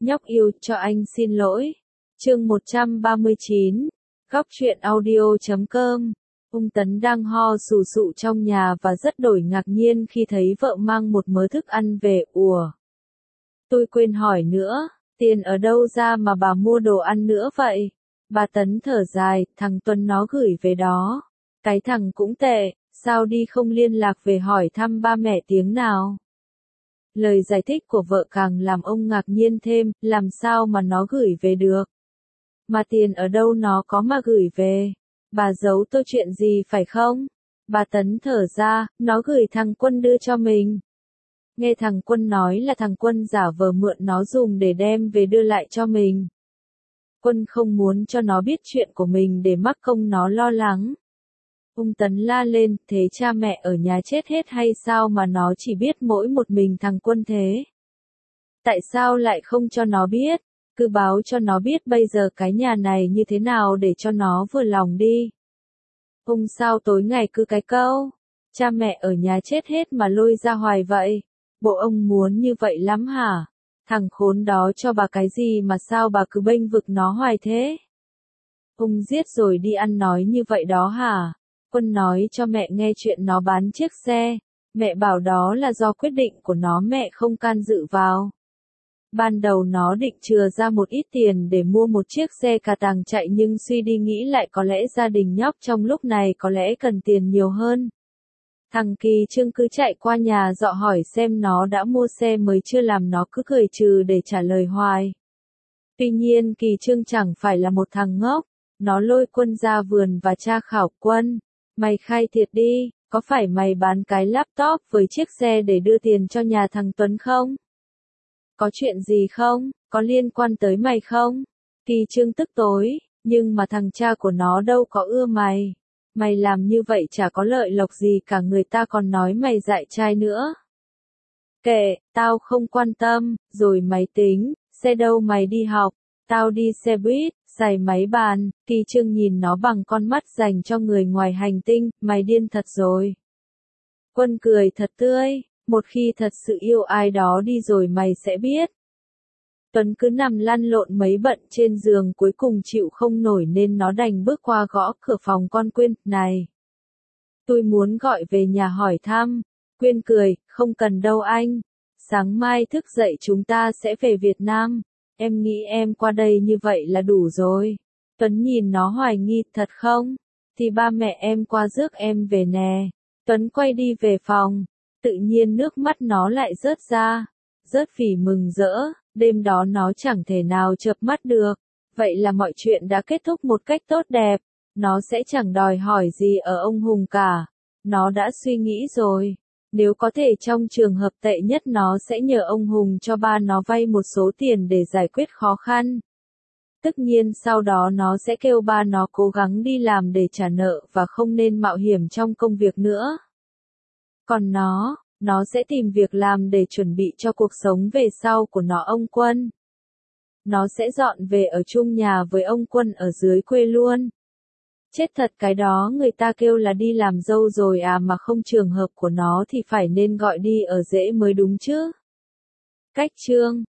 Nhóc yêu, cho anh xin lỗi. Chương 139, Góc truyện audio.com. Ung Tấn đang ho sù sụ trong nhà và rất đổi ngạc nhiên khi thấy vợ mang một mớ thức ăn về. Ủa? Tôi quên hỏi nữa, tiền ở đâu ra mà bà mua đồ ăn nữa vậy? Bà Tấn thở dài, thằng Tuấn nó gửi về đó. Cái thằng cũng tệ, sao đi không liên lạc về hỏi thăm ba mẹ tiếng nào? Lời giải thích của vợ càng làm ông ngạc nhiên thêm, làm sao mà nó gửi về được? Mà tiền ở đâu nó có mà gửi về? Bà giấu tôi chuyện gì phải không? Bà Tấn thở ra, nó gửi thằng Quân đưa cho mình. Nghe thằng Quân nói là thằng Quân giả vờ mượn nó dùng để đem về đưa lại cho mình. Quân không muốn cho nó biết chuyện của mình để mắc công nó lo lắng. Ung Tấn la lên, thế cha mẹ ở nhà chết hết hay sao mà nó chỉ biết mỗi một mình thằng Quân thế? Tại sao lại không cho nó biết? Cứ báo cho nó biết bây giờ cái nhà này như thế nào để cho nó vừa lòng đi. Ông sao tối ngày cứ cái câu, cha mẹ ở nhà chết hết mà lôi ra hoài vậy? Bộ ông muốn như vậy lắm hả? Thằng khốn đó cho bà cái gì mà sao bà cứ bênh vực nó hoài thế? Ông giết rồi đi ăn nói như vậy đó hả? Quân nói cho mẹ nghe chuyện nó bán chiếc xe. Mẹ bảo đó là do quyết định của nó, mẹ không can dự vào. Ban đầu nó định chừa ra một ít tiền để mua một chiếc xe cà tàng chạy, nhưng suy đi nghĩ lại có lẽ gia đình nhóc trong lúc này có lẽ cần tiền nhiều hơn. Thằng Kỳ Trương cứ chạy qua nhà dọ hỏi xem nó đã mua xe mới chưa, làm nó cứ cười trừ để trả lời hoài. Tuy nhiên Kỳ Trương chẳng phải là một thằng ngốc, nó lôi Quân ra vườn và tra khảo. Quân, mày khai thiệt đi, có phải mày bán cái laptop với chiếc xe để đưa tiền cho nhà thằng Tuấn không? Có chuyện gì không? Có liên quan tới mày không? Kỳ Trương tức tối, nhưng mà thằng cha của nó đâu có ưa mày. Mày làm như vậy chả có lợi lộc gì cả, người ta còn nói mày dại trai nữa. Kệ, tao không quan tâm, rồi mày tính, xe đâu mày đi học, tao đi xe buýt, xài máy bàn. Kỳ Trương nhìn nó bằng con mắt dành cho người ngoài hành tinh, mày điên thật rồi. Quân cười thật tươi, một khi thật sự yêu ai đó đi rồi mày sẽ biết. Tuấn cứ nằm lăn lộn mấy bận trên giường, cuối cùng chịu không nổi nên nó đành bước qua gõ cửa phòng con Quyên. Này, tôi muốn gọi về nhà hỏi thăm. Quyên cười, không cần đâu anh. Sáng mai thức dậy chúng ta sẽ về Việt Nam. Em nghĩ em qua đây như vậy là đủ rồi. Tuấn nhìn nó hoài nghi, thật không? Thì ba mẹ em qua rước em về nè. Tuấn quay đi về phòng. Tự nhiên nước mắt nó lại rớt ra. Rớt vì mừng rỡ. Đêm đó nó chẳng thể nào chợp mắt được. Vậy là mọi chuyện đã kết thúc một cách tốt đẹp. Nó sẽ chẳng đòi hỏi gì ở ông Hùng cả. Nó đã suy nghĩ rồi. Nếu có thể trong trường hợp tệ nhất nó sẽ nhờ ông Hùng cho ba nó vay một số tiền để giải quyết khó khăn. Tất nhiên sau đó nó sẽ kêu ba nó cố gắng đi làm để trả nợ và không nên mạo hiểm trong công việc nữa. Còn nó sẽ tìm việc làm để chuẩn bị cho cuộc sống về sau của nó. Ông Quân, nó sẽ dọn về ở chung nhà với ông Quân ở dưới quê luôn. Chết thật, cái đó người ta kêu là đi làm dâu rồi à, mà không trường hợp của nó thì phải nên gọi đi ở rễ mới đúng chứ. Cách chương